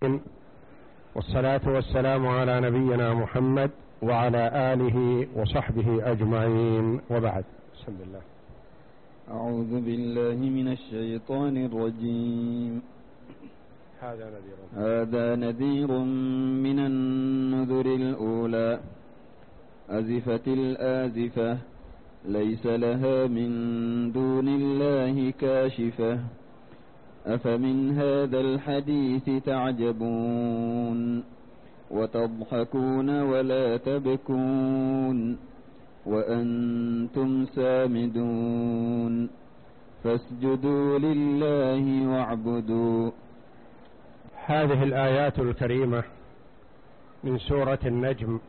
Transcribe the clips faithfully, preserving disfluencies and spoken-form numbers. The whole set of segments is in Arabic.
والصلاة والسلام على نبينا محمد وعلى آله وصحبه أجمعين، وبعد. بسم الله. أعوذ بالله من الشيطان الرجيم. هذا نذير هذا نذير من النذر الأولى. أزفت الآزفة ليس لها من دون الله كاشفة. أفمن هذا الحديث تعجبون وتضحكون ولا تبكون وأنتم سامدون فاسجدوا لله واعبدوا. هذه الآيات الكريمة من سورة النجم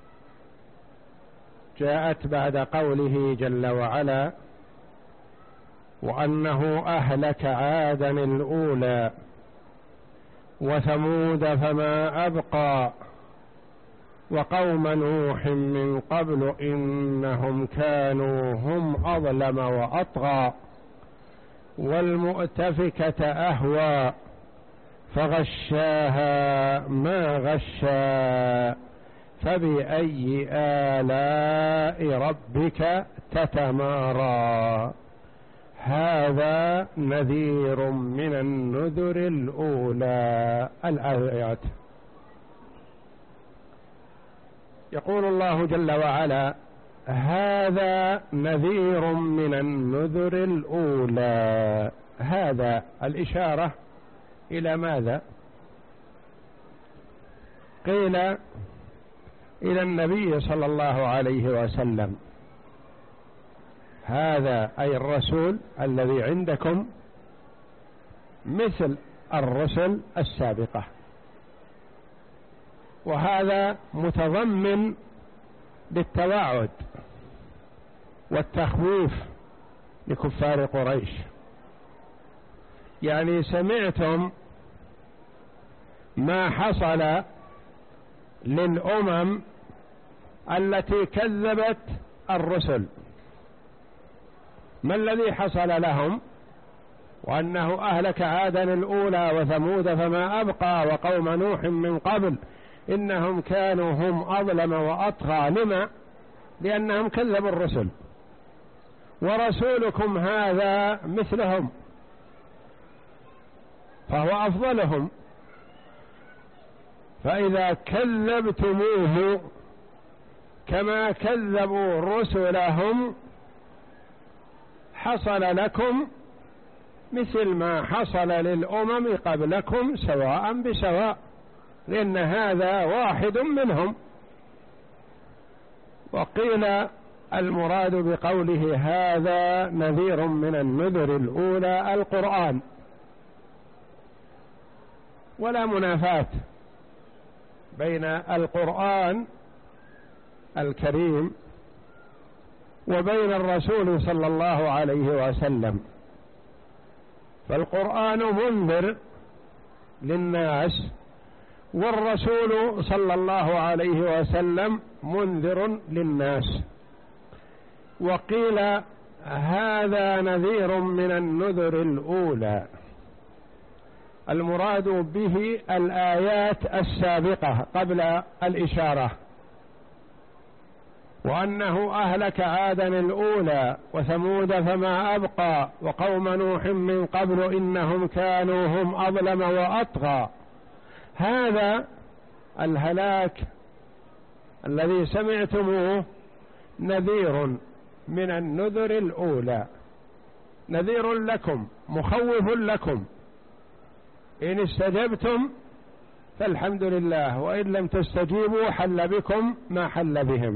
جاءت بعد قوله جل وعلا: وأنه أهلك عادا الأولى وثمود فما أبقى وقوم نوح من قبل إنهم كانوا هم أظلم وأطغى والمؤتفكة أهوى فغشاها ما غشا فبأي آلاء ربك تتمارى. هذا نذير من النذر الأولى. الآيات. يقول الله جل وعلا: هذا نذير من النذر الأولى. هذا الإشارة إلى ماذا؟ قيل إلى النبي صلى الله عليه وسلم. هذا أي الرسول الذي عندكم مثل الرسل السابقة، وهذا متضمن للتوعد والتخويف لكفار قريش. يعني سمعتم ما حصل للأمم التي كذبت الرسل. ما الذي حصل لهم؟ وأنه أهلك عادا الأولى وثمود فما أبقى وقوم نوح من قبل إنهم كانوا هم أظلم وأطغى. لما؟ لأنهم كذبوا الرسل، ورسولكم هذا مثلهم فهو أفضلهم، فإذا كذبتموه كما كذبوا رسلهم حصل لكم مثل ما حصل للأمم قبلكم سواء بسواء، لأن هذا واحد منهم. وقيل المراد بقوله هذا نذير من النذر الأولى القرآن، ولا منافاة بين القرآن الكريم وبين الرسول صلى الله عليه وسلم. فالقرآن منذر للناس والرسول صلى الله عليه وسلم منذر للناس. وقيل هذا نذير من النذر الأولى، المراد به الآيات السابقة قبل الإشارة. وأنه أهلك عادا الأولى وثمود فما أبقى وقوم نوح من قبل إنهم كانوا هم أظلم وأطغى. هذا الهلاك الذي سمعتموه نذير من النذر الأولى، نذير لكم مخوف لكم. إن استجبتم فالحمد لله، وإن لم تستجيبوا حل بكم ما حل بهم.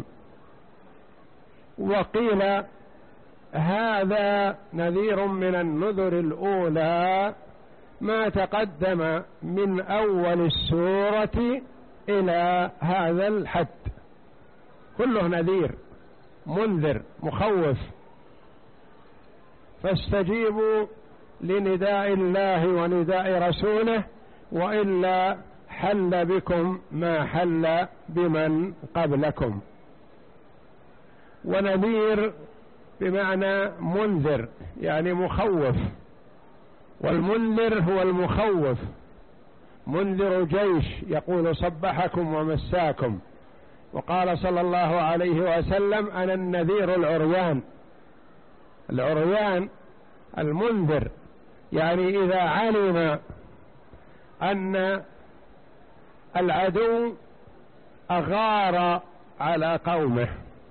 وقيل هذا نذير من النذر الأولى ما تقدم من أول السورة إلى هذا الحد، كله نذير منذر مخوف. فاستجيبوا لنداء الله ونداء رسوله، وإلا حل بكم ما حل بمن قبلكم. ونذير بمعنى منذر يعني مخوف، والمنذر هو المخوف، منذر جيش يقول صبحكم ومساكم. وقال صلى الله عليه وسلم أنا النذير العريان. العريان المنذر، يعني إذا علم أن العدو أغار على قومه،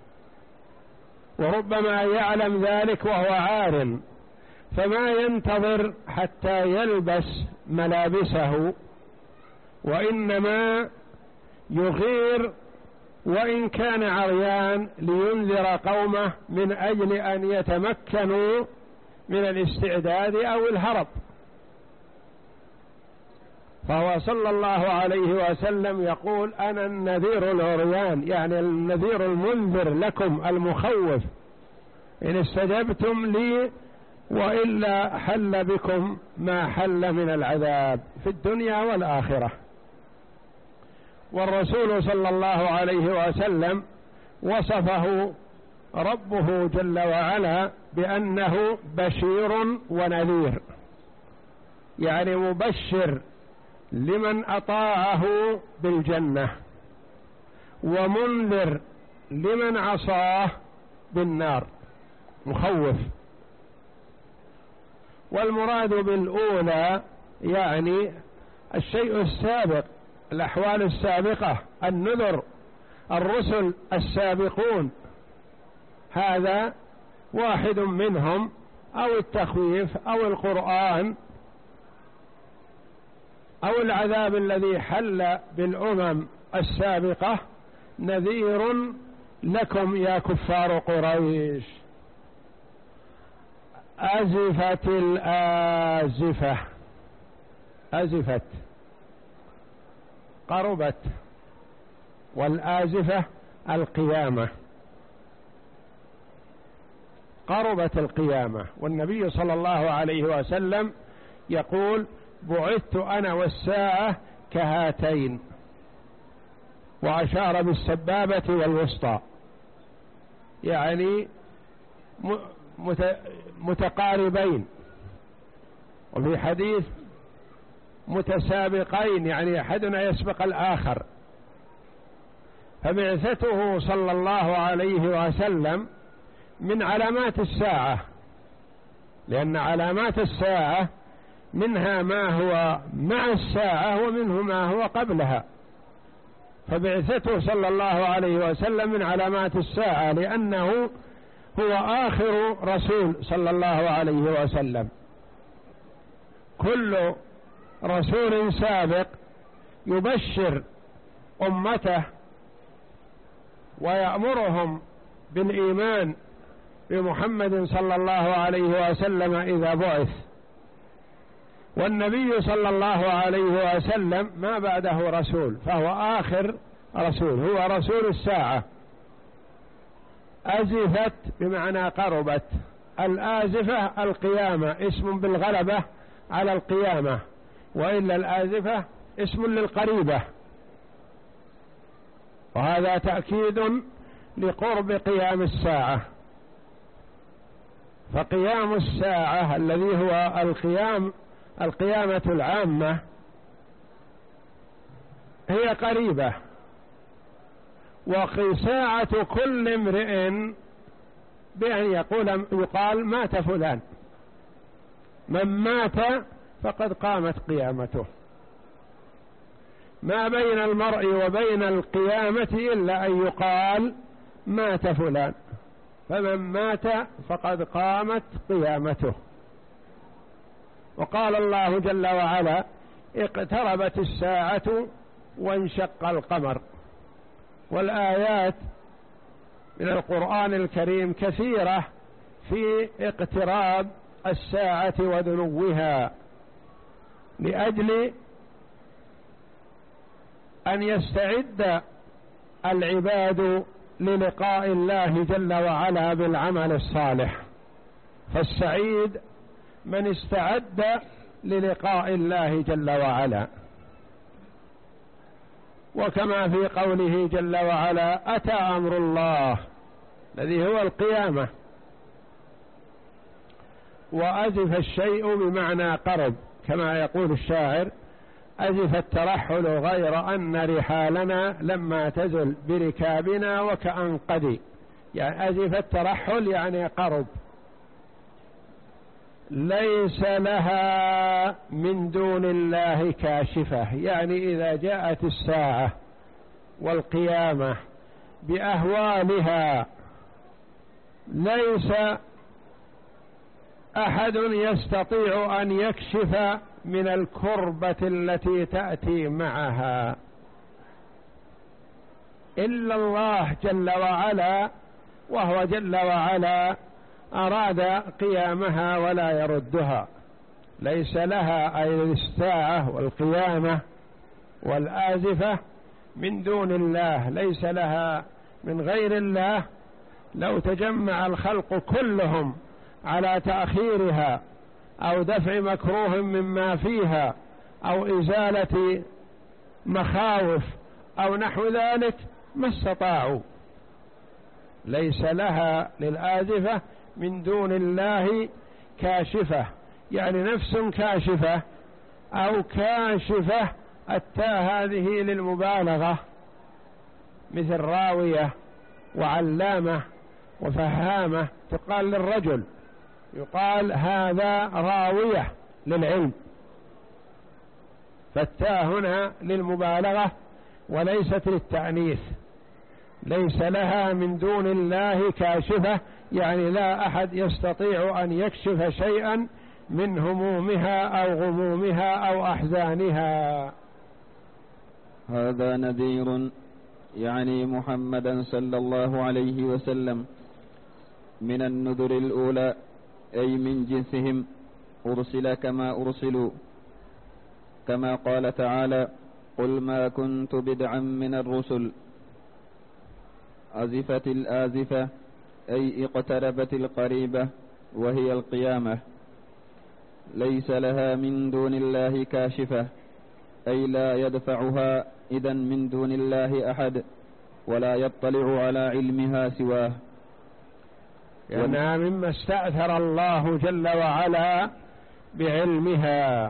وربما يعلم ذلك وهو عار، فما ينتظر حتى يلبس ملابسه، وإنما يغير وإن كان عريان لينذر قومه من أجل أن يتمكنوا من الاستعداد أو الهرب. فهو صلى الله عليه وسلم يقول أنا النذير العريان، يعني النذير المنذر لكم المخوف إن استجبتم لي، وإلا حل بكم ما حل من العذاب في الدنيا والآخرة. والرسول صلى الله عليه وسلم وصفه ربه جل وعلا بأنه بشير ونذير، يعني مبشر لمن أطاعه بالجنة، ومنذر لمن عصاه بالنار، مخوف. والمراد بالأولى يعني الشيء السابق، الأحوال السابقة، النذر، الرسل السابقون، هذا واحد منهم، أو التخويف أو القرآن أو العذاب الذي حل بالأمم السابقة، نذير لكم يا كفار قريش. أزفت الآزفة، أزفت قربت، والآزفة القيامة، قربت القيامة. والنبي صلى الله عليه وسلم يقول بعثت أنا والساعة كهاتين، وأشار بالسبابة والوسطى، يعني متقاربين، وفي حديث متسابقين، يعني أحدنا يسبق الآخر. فبعثته صلى الله عليه وسلم من علامات الساعة، لأن علامات الساعة منها ما هو مع الساعة ومنه ما هو قبلها. فبعثته صلى الله عليه وسلم من علامات الساعة، لأنه هو آخر رسول صلى الله عليه وسلم. كل رسول سابق يبشر أمته ويأمرهم بالإيمان بمحمد صلى الله عليه وسلم إذا بعث. والنبي صلى الله عليه وسلم ما بعده رسول، فهو آخر رسول، هو رسول الساعة. أزفت بمعنى قربت، الآزفة القيامة، اسم بالغلبة على القيامة، وإلا الآزفة اسم للقريبة، وهذا تأكيد لقرب قيام الساعة. فقيام الساعة الذي هو القيام القيامة العامة هي قريبة. وساعة كل امرئ بأن يقول يقال مات فلان، من مات فقد قامت قيامته. ما بين المرء وبين القيامة إلا أن يقال مات فلان، فمن مات فقد قامت قيامته. وقال الله جل وعلا اقتربت الساعة وانشق القمر. والآيات من القرآن الكريم كثيرة في اقتراب الساعة ودنوها، لأجل أن يستعد العباد للقاء الله جل وعلا بالعمل الصالح. فالسعيد من استعد للقاء الله جل وعلا. وكما في قوله جل وعلا أتى أمر الله الذي هو القيامة. وأزف الشيء بمعنى قرب، كما يقول الشاعر أزف الترحل غير أن رحالنا لما تزل بركابنا وكأنقدي، يعني أزف الترحل يعني قرب. ليس لها من دون الله كاشفة، يعني إذا جاءت الساعة والقيامة بأهوالها ليس أحد يستطيع أن يكشف من الكربة التي تأتي معها إلا الله جل وعلا، وهو جل وعلا أراد قيامها ولا يردها. ليس لها أي الساعة والقيامة والآزفة من دون الله، ليس لها من غير الله. لو تجمع الخلق كلهم على تأخيرها أو دفع مكروه مما فيها أو إزالة مخاوف أو نحو ذلك ما استطاعوا. ليس لها للآزفة من دون الله كاشفة، يعني نفس كاشفة أو كاشفة. التاء هذه للمبالغة، مثل راوية وعلامة وفهامة، تقال للرجل، يقال هذا راوية للعلم، فالتاء هنا للمبالغة وليست للتأنيث. ليس لها من دون الله كاشفة، يعني لا أحد يستطيع أن يكشف شيئا من همومها أو غمومها أو أحزانها. هذا نذير يعني محمدا صلى الله عليه وسلم من النذر الأولى، أي من جنسهم، أرسل كما أرسلوا، كما قال تعالى: قل ما كنت بدعا من الرسل. أزفت الآزفة أي اقتربت القريبة، وهي القيامة. ليس لها من دون الله كاشفة، أي لا يدفعها إذن من دون الله أحد، ولا يطلع على علمها سواه، لأنها مما استأثر الله جل وعلا بعلمها.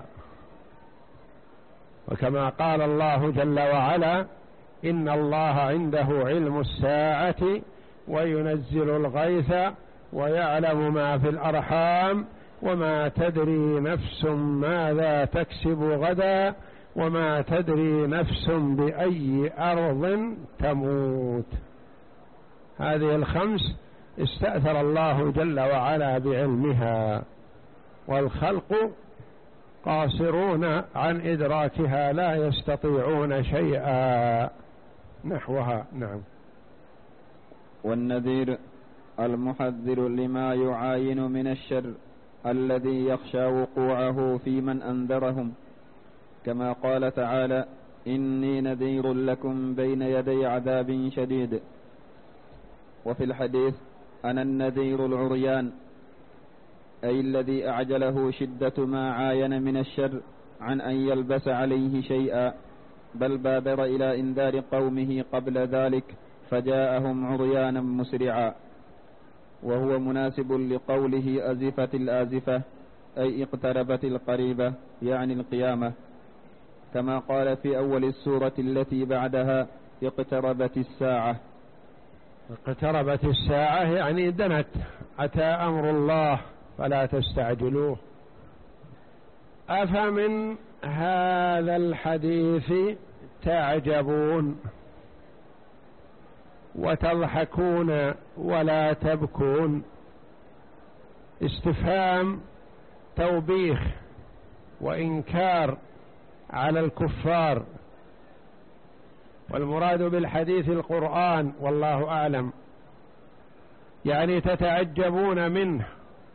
وكما قال الله جل وعلا: إن الله عنده علم الساعة وينزل الغيث ويعلم ما في الأرحام وما تدري نفس ماذا تكسب غدا وما تدري نفس بأي أرض تموت. هذه الخمس استأثر الله جل وعلا بعلمها، والخلق قاصرون عن إدراكها، لا يستطيعون شيئا نحوها. نعم. والنذير المحذر لما يعاين من الشر الذي يخشى وقوعه في من أنذرهم، كما قال تعالى: إني نذير لكم بين يدي عذاب شديد. وفي الحديث: أنا النذير العريان، أي الذي أعجله شدة ما عاين من الشر عن أن يلبس عليه شيئا، بل بادر إلى إنذار قومه قبل ذلك فجاءهم عريانا مسرعا. وهو مناسب لقوله: أزفت الآزفة، أي اقتربت القريبة، يعني القيامة، كما قال في أول السورة التي بعدها: اقتربت الساعة. اقتربت الساعة يعني دنت، أتى أمر الله فلا تستعجلوه. أفمن هذا الحديث تعجبون وتضحكون ولا تبكون؟ استفهام توبيخ وإنكار على الكفار، والمراد بالحديث القرآن والله أعلم. يعني تتعجبون منه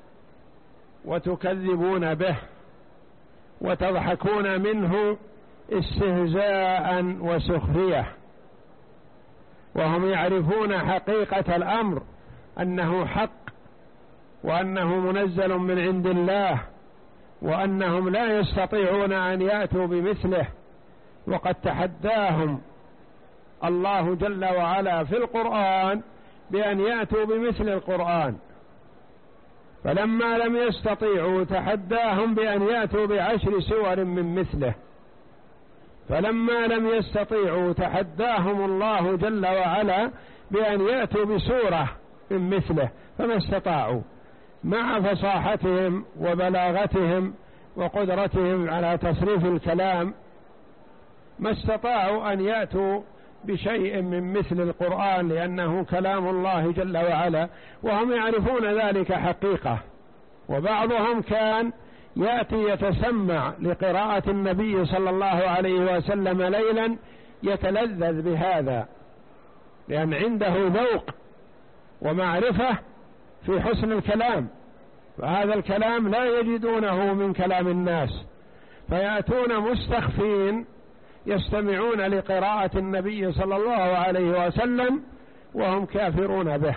وتكذبون به وتضحكون منه استهزاء وسخرية، وهم يعرفون حقيقة الأمر أنه حق وأنه منزل من عند الله وأنهم لا يستطيعون أن يأتوا بمثله، وقد تحداهم الله جل وعلا في القرآن بأن يأتوا بمثل القرآن، فلما لم يستطيعوا تحداهم بأن يأتوا بعشر سور من مثله، فلما لم يستطيعوا تحداهم الله جل وعلا بأن يأتوا بسورة من مثله، فما استطاعوا مع فصاحتهم وبلاغتهم وقدرتهم على تصريف الكلام، ما استطاعوا أن يأتوا بشيء من مثل القرآن، لأنه كلام الله جل وعلا، وهم يعرفون ذلك حقيقة. وبعضهم كان يأتي يتسمع لقراءة النبي صلى الله عليه وسلم ليلا يتلذذ بهذا، لأن عنده ذوق ومعرفة في حسن الكلام، فهذا الكلام لا يجدونه من كلام الناس، فيأتون مستخفين يستمعون لقراءة النبي صلى الله عليه وسلم وهم كافرون به.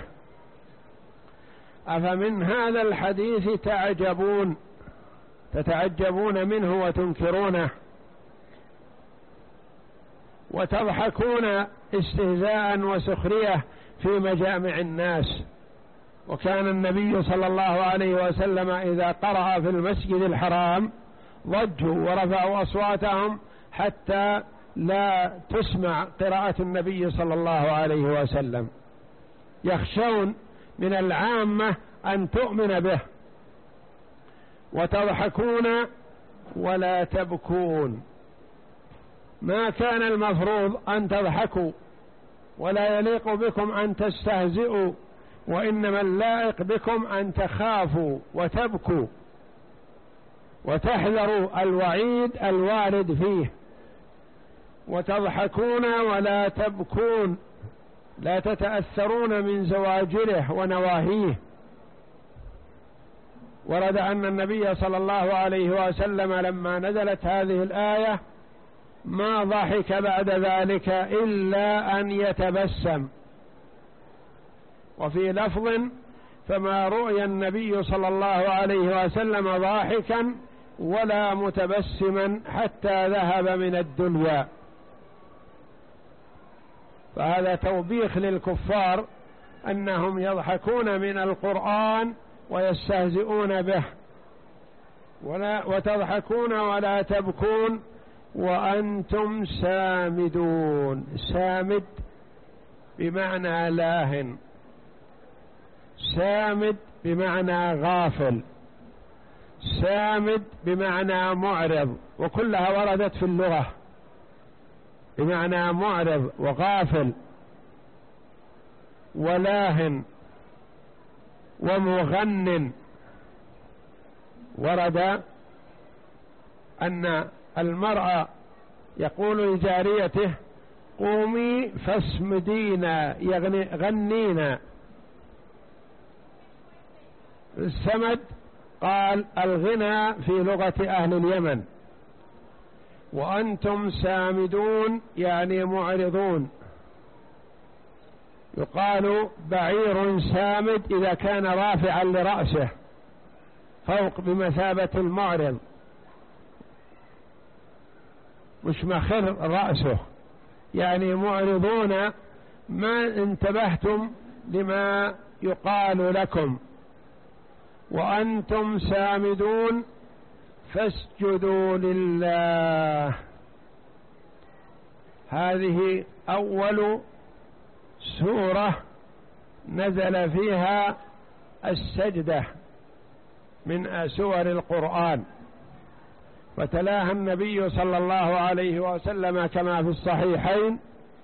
أفمن هذا الحديث تعجبون، تتعجبون منه وتنكرونه، وتضحكون استهزاء وسخرية في مجامع الناس. وكان النبي صلى الله عليه وسلم إذا قرأ في المسجد الحرام ضجوا ورفعوا أصواتهم حتى لا تسمع قراءة النبي صلى الله عليه وسلم، يخشون من العامة أن تؤمن به. وتضحكون ولا تبكون، ما كان المفروض أن تضحكوا، ولا يليق بكم أن تستهزئوا، وإنما اللائق بكم أن تخافوا وتبكوا وتحذروا الوعيد الوارد فيه. وتضحكون ولا تبكون، لا تتأثرون من زواجره ونواهيه. ورد أن النبي صلى الله عليه وسلم لما نزلت هذه الآية ما ضحك بعد ذلك إلا أن يتبسم. وفي لفظ فما رؤي النبي صلى الله عليه وسلم ضاحكا ولا متبسما حتى ذهب من الدنيا. فهذا توبيخ للكفار أنهم يضحكون من القرآن ويستهزئون به. ولا وتضحكون ولا تبكون وأنتم سامدون. سامد بمعنى لاهن، سامد بمعنى غافل، سامد بمعنى معرض، وكلها وردت في اللغة بمعنى معرض وغافل ولاهن ومغن. ورد أن المرأة يقول لجاريته قومي فاسمدينا، يغني غنينا. السمد قال الغنى في لغة أهل اليمن. وأنتم سامدون يعني معرضون. يقال بعير سامد إذا كان رافعا لرأسه فوق بمثابة المعرض، مش مخر رأسه، يعني معرضون ما انتبهتم لما يقال لكم. وأنتم سامدون فاسجدوا لله. هذه أول سورة نزل فيها السجدة من سور القرآن، فتلاها النبي صلى الله عليه وسلم كما في الصحيحين،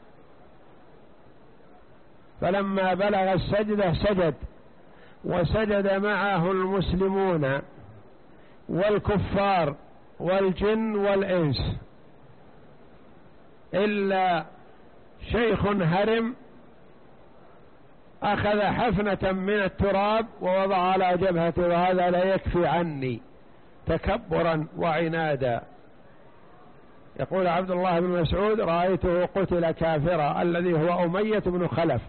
فلما بلغ السجدة سجد، وسجد معه المسلمون والكفار والجن والإنس إلا شيخ هرم أخذ حفنة من التراب ووضع على جبهته، وهذا لا يكفي عني تكبرا وعنادا. يقول عبد الله بن مسعود رأيته قتل كافرا، الذي هو أمية بن خلف،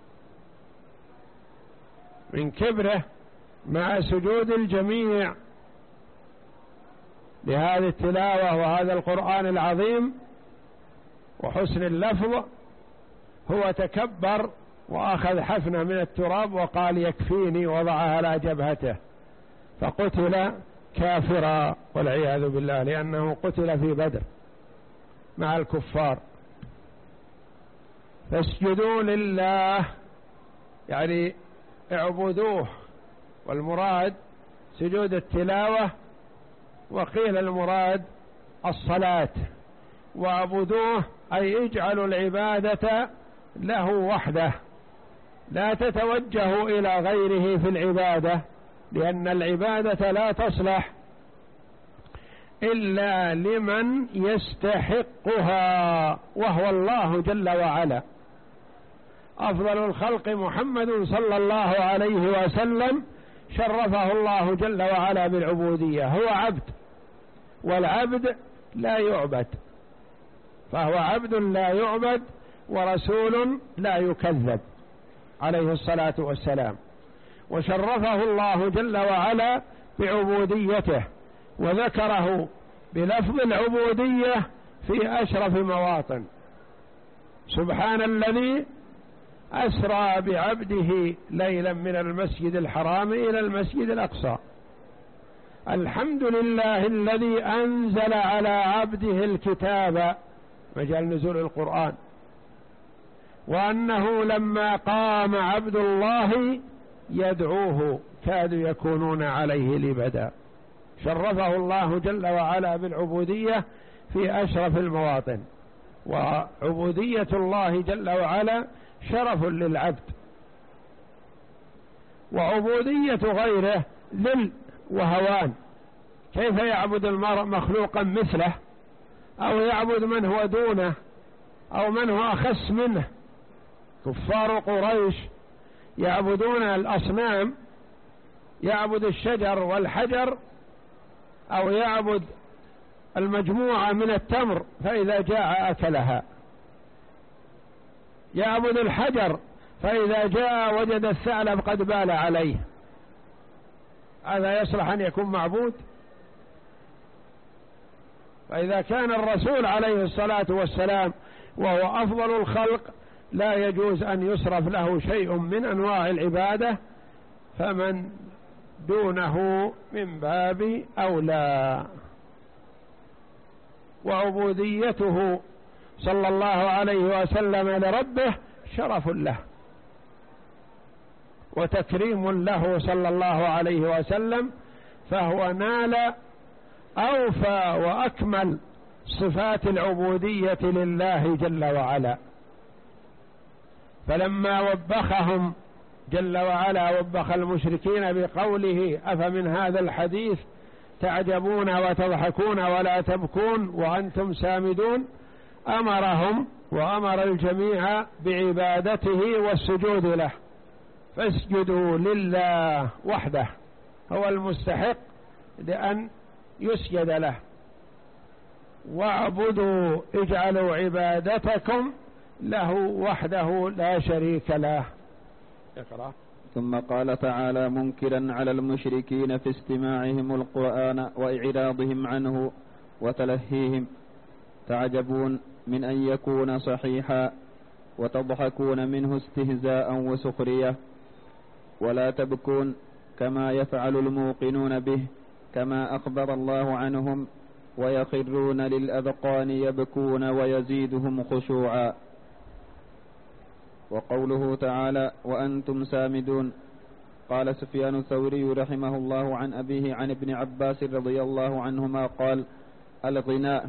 من كبره مع سجود الجميع لهذه التلاوة وهذا القرآن العظيم وحسن اللفظ، هو تكبر وأخذ حفنة من التراب وقال يكفيني، وضعها على جبهته، فقتل كافرا والعياذ بالله، لأنه قتل في بدر. مع الكفار. فاسجدوا لله يعني اعبدوه، والمراد سجود التلاوة، وقيل المراد الصلاة. واعبدوه أي اجعلوا العبادة له وحده، لا تتوجهوا إلى غيره في العبادة، لأن العبادة لا تصلح إلا لمن يستحقها، وهو الله جل وعلا. أفضل الخلق محمد صلى الله عليه وسلم شرفه الله جل وعلا بالعبودية، هو عبد، والعبد لا يعبد، فهو عبد لا يعبد ورسول لا يكذب عليه الصلاة والسلام. وشرفه الله جل وعلا بعبوديته، وذكره بلفظ العبودية في أشرف مواطن: سبحان الذي أسرى بعبده ليلا من المسجد الحرام إلى المسجد الأقصى. الحمد لله الذي أنزل على عبده الكتاب، مجال نزول القرآن، وأنه لما قام عبد الله يدعوه كادوا يكونون عليه لبدا. شرفه الله جل وعلا بالعبودية في أشرف المواطن، وعبودية الله جل وعلا شرف للعبد، وعبودية غيره ذل وهوان. كيف يعبد المرء مخلوقا مثله، أو يعبد من هو دونه، أو من هو أخس منه؟ كفار قريش يعبدون الأصنام، يعبد الشجر والحجر، أو يعبد المجموعة من التمر فإذا جاء أكلها، يعبد الحجر فإذا جاء وجد الثعلب قد بال عليه. هذا يصلح أن يكون معبود؟ فإذا كان الرسول عليه الصلاة والسلام وهو أفضل الخلق لا يجوز أن يصرف له شيء من أنواع العبادة، فمن دونه من باب أولى. وعبوديته صلى الله عليه وسلم لربه شرف له وتكريم له صلى الله عليه وسلم، فهو نال أوفى وأكمل صفات العبودية لله جل وعلا. فلما وبخهم جل وعلا وبخ المشركين بقوله: أفمن هذا الحديث تعجبون وتضحكون ولا تبكون وأنتم سامدون، أمرهم وأمر الجميع بعبادته والسجود له. فاسجدوا لله وحده، هو المستحق لأن يسجد له. واعبدوا اجعلوا عبادتكم له وحده لا شريك له. اقرأ. ثم قال تعالى منكرا على المشركين في استماعهم القرآن وإعراضهم عنه وتلهيهم: تعجبون من أن يكون صحيحا وتضحكون منه استهزاء وسخرية، ولا تبكون كما يفعل الموقنون به كما أخبر الله عنهم، ويخرون للأذقان يبكون ويزيدهم خشوعا. وقوله تعالى: وأنتم سامدون. قال سفيان الثوري رحمه الله عن أبيه عن ابن عباس رضي الله عنهما قال: الغناء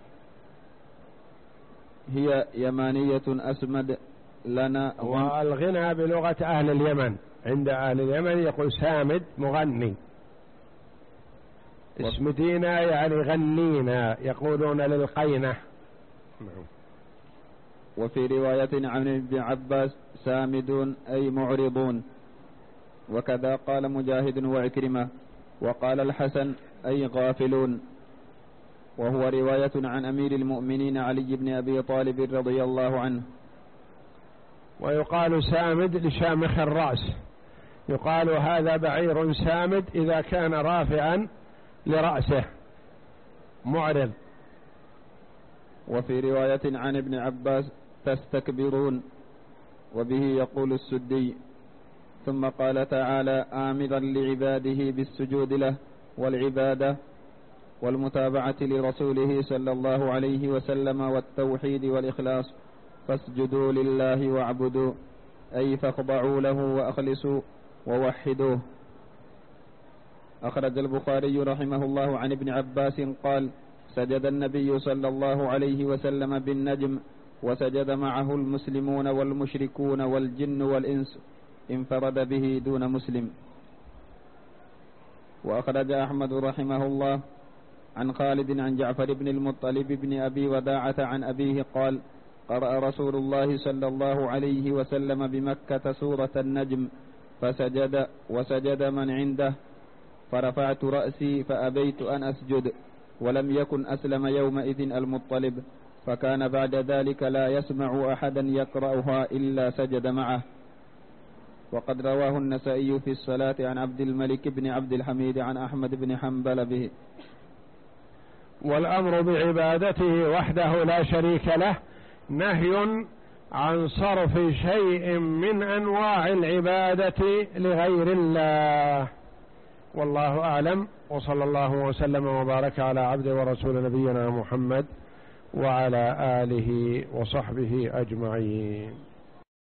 هي يمانية أسمد لنا. والغنى بلغة أهل اليمن، عند أهل اليمن يقول سامد مغني، اسمدينا يعني غنينا، يقولون للقينة. وفي رواية عن ابن عباس: سامدون أي معرضون. وكذا قال مجاهد وعكرمة. وقال الحسن: أي غافلون. وهو رواية عن أمير المؤمنين علي بن أبي طالب رضي الله عنه. ويقال سامد لشامخ الرأس، يقال هذا بعير سامد إذا كان رافعا لرأسه معرض. وفي رواية عن ابن عباس: تستكبرون. وبه يقول السدي. ثم قال تعالى آمرا لعباده بالسجود له والعبادة: والمتابعة لرسوله صلى الله عليه وسلم والتوحيد والإخلاص، فاسجدوا لله واعبدوا، أي فاخضعوا له وأخلصوا ووحدوه. أخرج البخاري رحمه الله عن ابن عباس قال: سجد النبي صلى الله عليه وسلم بالنجم، وسجد معه المسلمون والمشركون والجن والإنس، انفرد به دون مسلم. وأخرج أحمد رحمه الله عن خالد عن جعفر بن المطلب بن أبي وداعة عن أبيه قال: قرأ رسول الله صلى الله عليه وسلم بمكة سورة النجم، فسجد وسجد من عنده، فرفعت رأسي فأبيت أن أسجد، ولم يكن أسلم يومئذ المطلب، فكان بعد ذلك لا يسمع أحدا يقرأها إلا سجد معه. وقد رواه النسائي في الصلاة عن عبد الملك بن عبد الحميد عن أحمد بن حنبل به. والأمر بعبادته وحده لا شريك له نهي عن صرف شيء من أنواع العبادة لغير الله. والله أعلم، وصلى الله وسلم وبارك على عبده ورسول نبينا محمد وعلى آله وصحبه أجمعين.